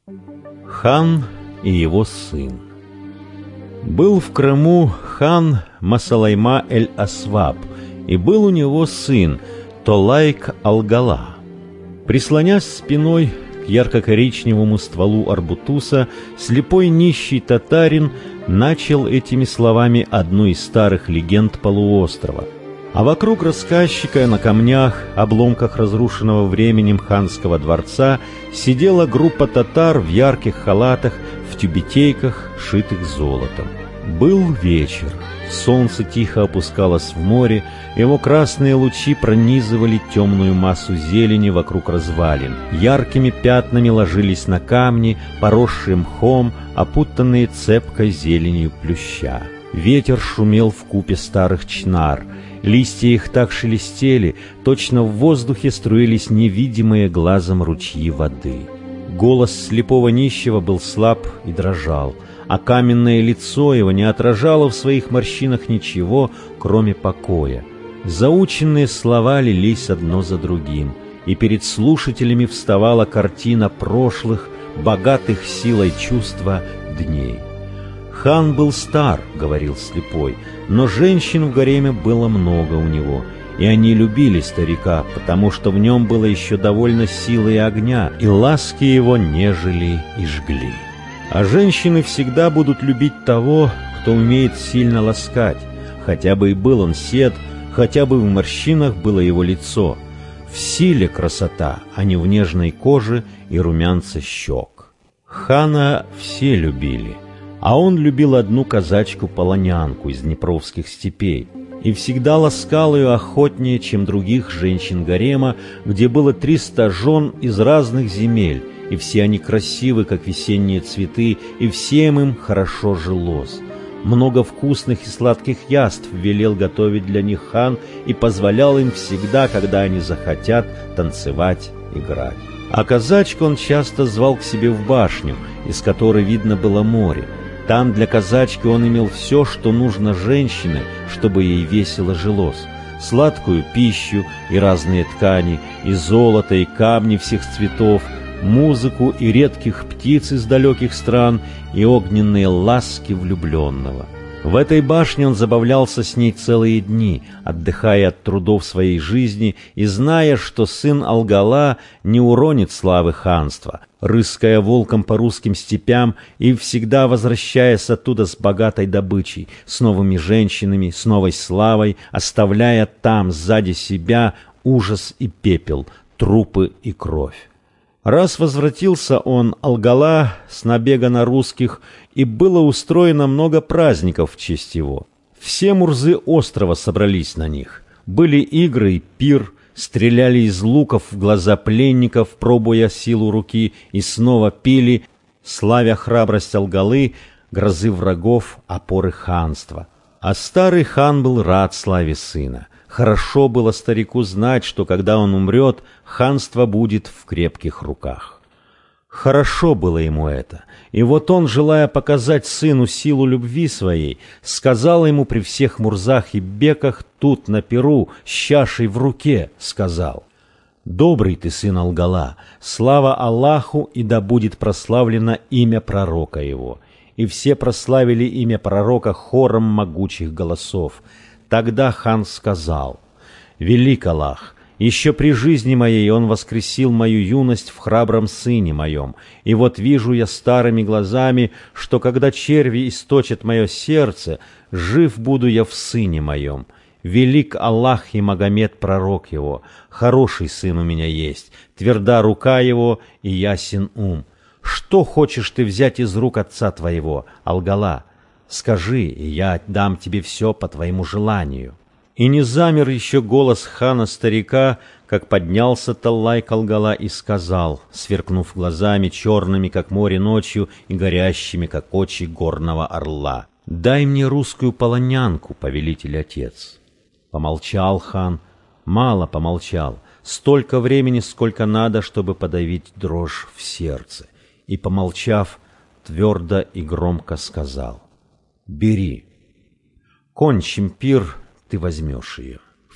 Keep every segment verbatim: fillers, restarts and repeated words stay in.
Хан и его сын. Был в Крыму хан Масалайма-эль-Асваб, и был у него сын Толайк-Алгала. Прислонясь спиной к ярко-коричневому стволу арбутуса, слепой нищий татарин начал этими словами одну из старых легенд полуострова. А вокруг рассказчика на камнях, обломках разрушенного временем ханского дворца, сидела группа татар в ярких халатах, в тюбетейках, шитых золотом. Был вечер. Солнце тихо опускалось в море, его красные лучи пронизывали темную массу зелени вокруг развалин. Яркими пятнами ложились на камни, поросшие мхом, опутанные цепкой зеленью плюща. Ветер шумел в купе старых чнар. Листья их так шелестели, точно в воздухе струились невидимые глазом ручьи воды. Голос слепого нищего был слаб и дрожал, а каменное лицо его не отражало в своих морщинах ничего, кроме покоя. Заученные слова лились одно за другим, и перед слушателями вставала картина прошлых, богатых силой чувства дней. «Хан был стар, — говорил слепой, — но женщин в гареме было много у него, и они любили старика, потому что в нем было еще довольно силы и огня, и ласки его нежели и жгли. А женщины всегда будут любить того, кто умеет сильно ласкать, хотя бы и был он сед, хотя бы в морщинах было его лицо. В силе красота, а не в нежной коже и румянце щек. Хана все любили, а он любил одну казачку-полонянку из днепровских степей и всегда ласкал ее охотнее, чем других женщин гарема, где было триста жен из разных земель, и все они красивы, как весенние цветы, и всем им хорошо жилось. Много вкусных и сладких яств велел готовить для них хан и позволял им всегда, когда они захотят, танцевать, играть. А казачку он часто звал к себе в башню, из которой видно было море. Там для казачки он имел все, что нужно женщине, чтобы ей весело жилось. Сладкую пищу и разные ткани, и золото, и камни всех цветов, музыку и редких птиц из далеких стран, и огненные ласки влюбленного. В этой башне он забавлялся с ней целые дни, отдыхая от трудов своей жизни и зная, что сын Алгала не уронит славы ханства, рыская волком по русским степям и всегда возвращаясь оттуда с богатой добычей, с новыми женщинами, с новой славой, оставляя там сзади себя ужас и пепел, трупы и кровь. Раз возвратился он, Алгала, с набега на русских, и было устроено много праздников в честь его. Все мурзы острова собрались на них. Были игры и пир, стреляли из луков в глаза пленников, пробуя силу руки, и снова пили, славя храбрость Алгалы, грозы врагов, опоры ханства. А старый хан был рад славе сына. Хорошо было старику знать, что когда он умрет, ханство будет в крепких руках. Хорошо было ему это, и вот он, желая показать сыну силу любви своей, сказал ему при всех мурзах и беках тут на пиру с чашей в руке, сказал: «Добрый ты сын Алгала, слава Аллаху, и да будет прославлено имя пророка его». И все прославили имя пророка хором могучих голосов. Тогда хан сказал: «Велик Аллах, еще при жизни моей он воскресил мою юность в храбром сыне моем, и вот вижу я старыми глазами, что когда черви источат мое сердце, жив буду я в сыне моем. Велик Аллах и Магомед пророк его, хороший сын у меня есть, тверда рука его и ясен ум. Что хочешь ты взять из рук отца твоего, Алгала? Скажи, и я отдам тебе все по твоему желанию». И не замер еще голос хана-старика, как поднялся Толайк-Алгала и сказал, сверкнув глазами черными, как море ночью, и горящими, как очи горного орла: «Дай мне русскую полонянку, повелитель отец». Помолчал хан, мало помолчал, столько времени, сколько надо, чтобы подавить дрожь в сердце, и, помолчав, твердо и громко сказал: «Бери. Кончим пир, ты возьмешь ее.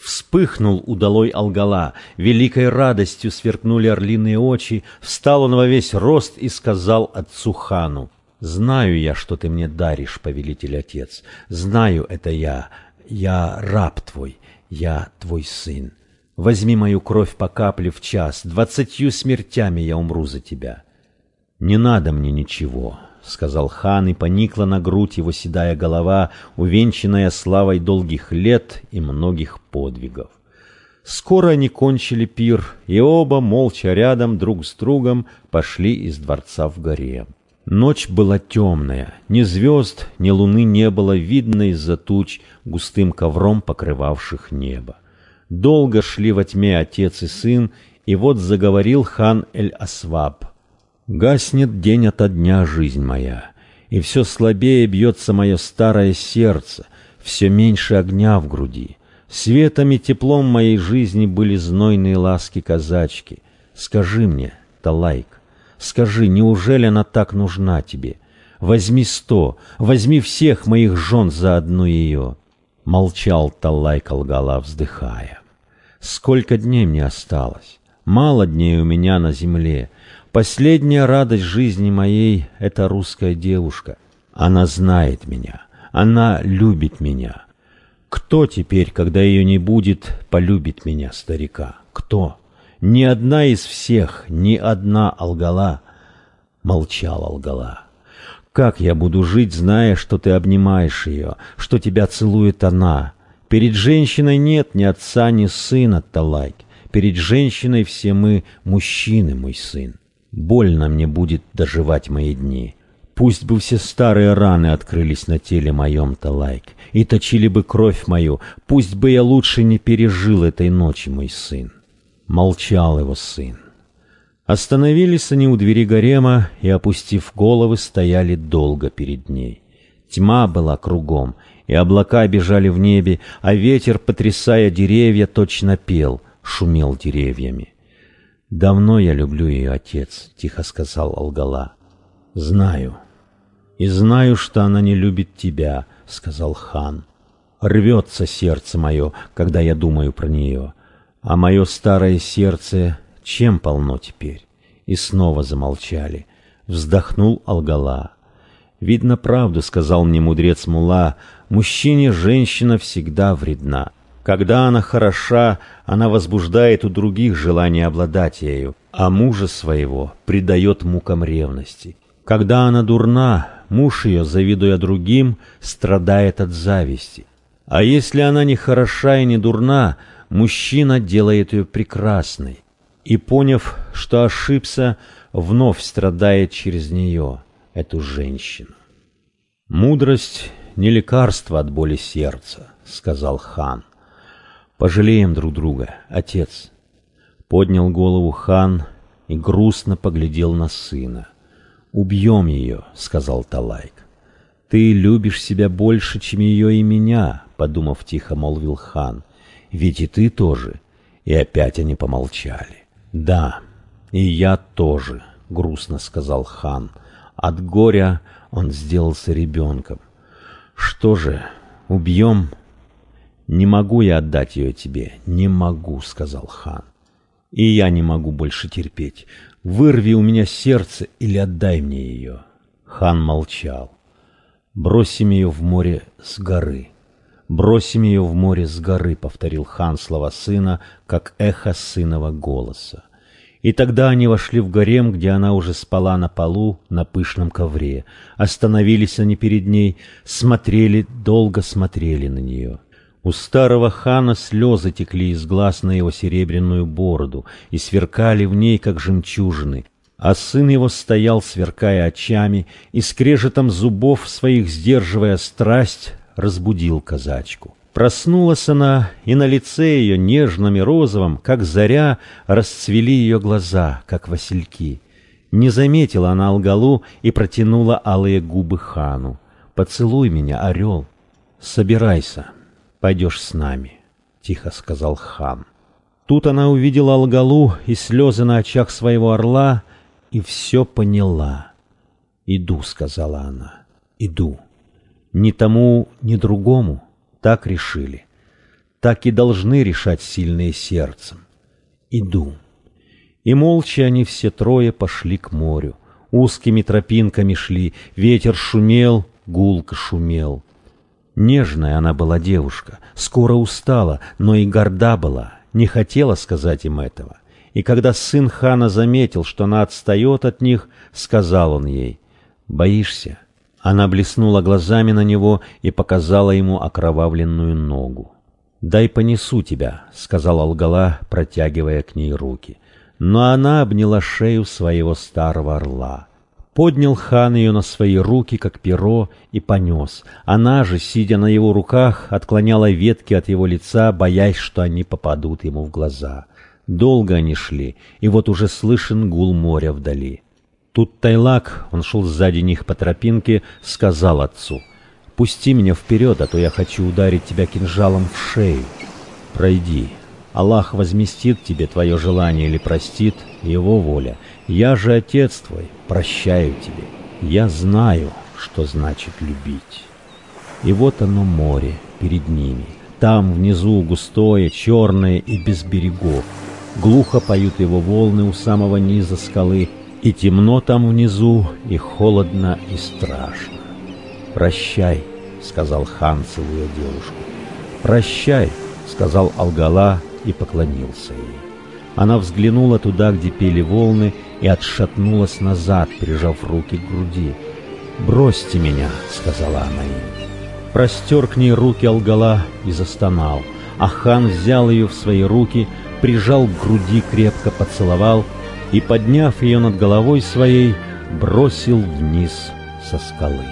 Вспыхнул удалой Алгала, великой радостью сверкнули орлиные очи, встал он во весь рост и сказал отцу хану: «Знаю я, что ты мне даришь, повелитель отец, знаю это я, я раб твой, я твой сын. Возьми мою кровь по капле в час, двадцатью смертями я умру за тебя». «Не надо мне ничего», — сказал хан, и поникла на грудь его седая голова, увенчанная славой долгих лет и многих подвигов. Скоро они кончили пир, и оба, молча рядом друг с другом, пошли из дворца в гарем. Ночь была темная, ни звезд, ни луны не было видно из-за туч, густым ковром покрывавших небо. Долго шли во тьме отец и сын, и вот заговорил хан Эль-Асваб: «Гаснет день ото дня жизнь моя, и все слабее бьется мое старое сердце, все меньше огня в груди. Светом и теплом моей жизни были знойные ласки казачки. Скажи мне, Талайк, скажи, неужели она так нужна тебе? Возьми сто, возьми всех моих жен за одну ее». Молчал Талайк Алгала, вздыхая. «Сколько дней мне осталось? Мало дней у меня на земле. Последняя радость жизни моей — это русская девушка. Она знает меня, она любит меня. Кто теперь, когда ее не будет, полюбит меня, старика? Кто? Ни одна из всех, ни одна, Алгала». Молчал Алгала. «Как я буду жить, зная, что ты обнимаешь ее, что тебя целует она? Перед женщиной нет ни отца, ни сына, Талайк. Перед женщиной все мы мужчины, мой сын. Больно мне будет доживать мои дни. Пусть бы все старые раны открылись на теле моем, Талайк, и точили бы кровь мою, пусть бы я лучше не пережил этой ночи, мой сын». Молчал его сын. Остановились они у двери гарема и, опустив головы, стояли долго перед ней. Тьма была кругом, и облака бежали в небе, а ветер, потрясая деревья, точно пел, шумел деревьями. «Давно я люблю ее, отец», — тихо сказал Алгала. «Знаю. И знаю, что она не любит тебя», — сказал хан. «Рвется сердце мое, когда я думаю про нее. А мое старое сердце чем полно теперь?» И снова замолчали. Вздохнул Алгала. «Видно, правду сказал мне мудрец Мулла, мужчине женщина всегда вредна. Когда она хороша, она возбуждает у других желание обладать ею, а мужа своего предает мукам ревности. Когда она дурна, муж ее, завидуя другим, страдает от зависти. А если она не хороша и не дурна, мужчина делает ее прекрасной, и, поняв, что ошибся, вновь страдает через нее, эту женщину». «Мудрость не лекарство от боли сердца», — сказал хан. «Пожалеем друг друга, отец». Поднял голову хан и грустно поглядел на сына. «Убьем ее», — сказал Талайк. «Ты любишь себя больше, чем ее и меня», — подумав тихо, молвил хан. «Ведь и ты тоже». И опять они помолчали. «Да, и я тоже», — грустно сказал хан. От горя он сделался ребенком. «Что же, убьем?» «Не могу я отдать ее тебе, не могу», — сказал хан. «И я не могу больше терпеть. Вырви у меня сердце или отдай мне ее». Хан молчал. «Бросим ее в море с горы. Бросим ее в море с горы», — повторил хан слова сына, как эхо сынова голоса. И тогда они вошли в гарем, где она уже спала на полу на пышном ковре. Остановились они перед ней, смотрели, долго смотрели на нее. У старого хана слезы текли из глаз на его серебряную бороду и сверкали в ней, как жемчужины, а сын его стоял, сверкая очами, и скрежетом зубов своих, сдерживая страсть, разбудил казачку. Проснулась она, и на лице ее, нежном и розовом, как заря, расцвели ее глаза, как васильки. Не заметила она Алгалу и протянула алые губы хану. «Поцелуй меня, орел! Собирайся, пойдешь с нами», — тихо сказал хан. Тут она увидела Алгалу и слезы на очах своего орла, и все поняла. «Иду», — сказала она, — «иду. Ни тому, ни другому». Так решили. так и должны решать сильные сердцем. Иду». И молча они все трое пошли к морю. Узкими тропинками шли, ветер шумел, гулко шумел. Нежная она была девушка, скоро устала, но и горда была, не хотела сказать им этого. И когда сын хана заметил, что она отстает от них, сказал он ей: «Боишься?» Она блеснула глазами на него и показала ему окровавленную ногу. «Дай понесу тебя», — сказал Алгала, протягивая к ней руки. Но она обняла шею своего старого орла. Поднял хан ее на свои руки, как перо, и понес. Она же, сидя на его руках, отклоняла ветки от его лица, боясь, что они попадут ему в глаза. Долго они шли, и вот уже слышен гул моря вдали. Тут Тайлак, он шел сзади них по тропинке, сказал отцу: «Пусти меня вперед, а то я хочу ударить тебя кинжалом в шею». «Пройди. Аллах возместит тебе твое желание или простит, его воля. Я же отец твой, прощаю тебе. Я знаю, что значит любить». И вот оно море перед ними. Там внизу густое, черное и без берегов. Глухо поют его волны у самого низа скалы, и темно там внизу, и холодно, и страшно. «Прощай», — сказал хан, целуя девушку. «Прощай», — сказал Алгала и поклонился ей. Она взглянула туда, где пели волны, и отшатнулась назад, прижав руки к груди. «Бросьте меня», — сказала она им. Простер к ней руки Алгала и застонал, а хан взял ее в свои руки, прижал к груди, крепко поцеловал и, подняв ее над головой своей, бросил вниз со скалы.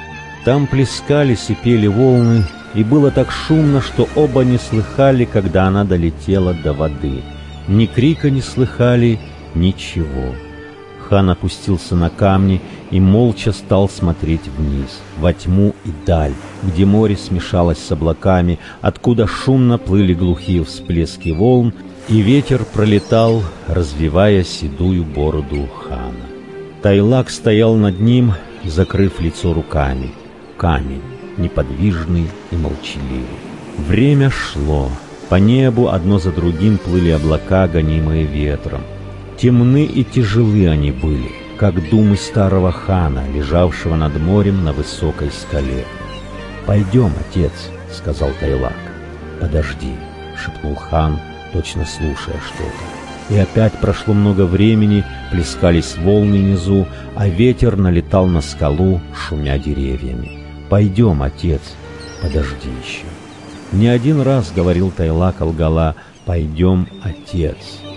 Там плескались и пели волны, и было так шумно, что оба не слыхали, когда она долетела до воды. Ни крика не слыхали, ничего. Хан опустился на камни и молча стал смотреть вниз, во тьму и даль, где море смешалось с облаками, откуда шумно плыли глухие всплески волн, и ветер пролетал, развивая седую бороду хана. Тайлак стоял над ним, закрыв лицо руками. Камень, неподвижный и молчаливый. Время шло. По небу одно за другим плыли облака, гонимые ветром. Темны и тяжелы они были, как думы старого хана, лежавшего над морем на высокой скале. «Пойдем, отец», — сказал Тайлак. «Подожди», — шепнул хан, точно слушая что-то. И опять прошло много времени, плескались волны внизу, а ветер налетал на скалу, шумя деревьями. «Пойдем, отец». «Подожди еще». Не один раз говорил Тайлак Алгала: «Пойдем, отец».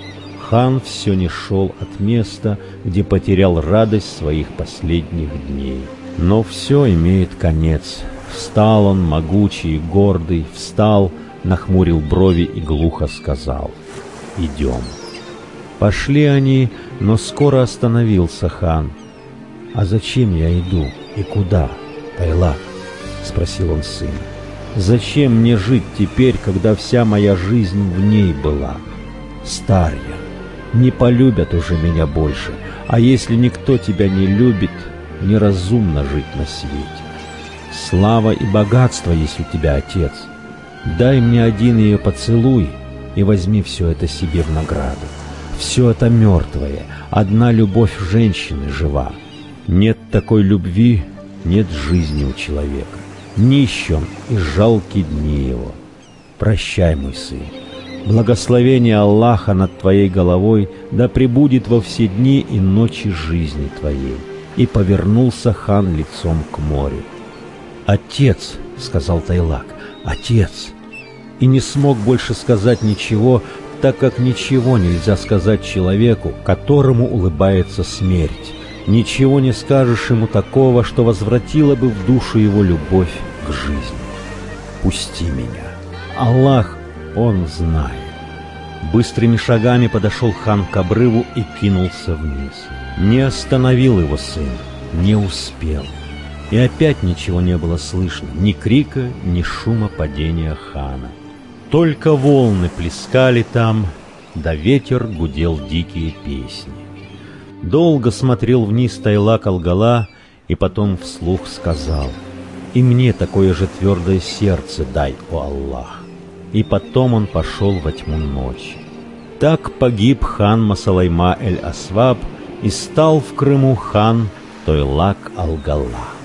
Хан все не шел от места, где потерял радость своих последних дней. Но все имеет конец. Встал он, могучий и гордый, встал, нахмурил брови и глухо сказал: «Идем». Пошли они, но скоро остановился хан. «А зачем я иду и куда, Тайлак?» — спросил он сына. «Зачем мне жить теперь, когда вся моя жизнь в ней была? Стар я, не полюбят уже меня больше, а если никто тебя не любит, неразумно жить на свете. Слава и богатство есть у тебя, отец. Дай мне один ее поцелуй и возьми все это себе в награду. Все это мертвое, одна любовь женщины жива. Нет такой любви, нет жизни у человека. Нищен и жалкие дни его. Прощай, мой сын. Благословение Аллаха над твоей головой да пребудет во все дни и ночи жизни твоей». И повернулся хан лицом к морю. «Отец», — сказал Тайлак, — «отец». И не смог больше сказать ничего, так как ничего нельзя сказать человеку, которому улыбается смерть. Ничего не скажешь ему такого, что возвратило бы в душу его любовь к жизни. «Пусти меня. Аллах, Он знает». Быстрыми шагами подошел хан к обрыву и кинулся вниз. Не остановил его сын, не успел. И опять ничего не было слышно, ни крика, ни шума падения хана. Только волны плескали там, да ветер гудел дикие песни. Долго смотрел вниз Тайлак Алгала и потом вслух сказал: «И мне такое же твердое сердце дай, о Аллах». и потом он пошел во тьму ночи. Так погиб хан Масалайма эль-Асваб, и стал в Крыму хан Тойлак Алгала.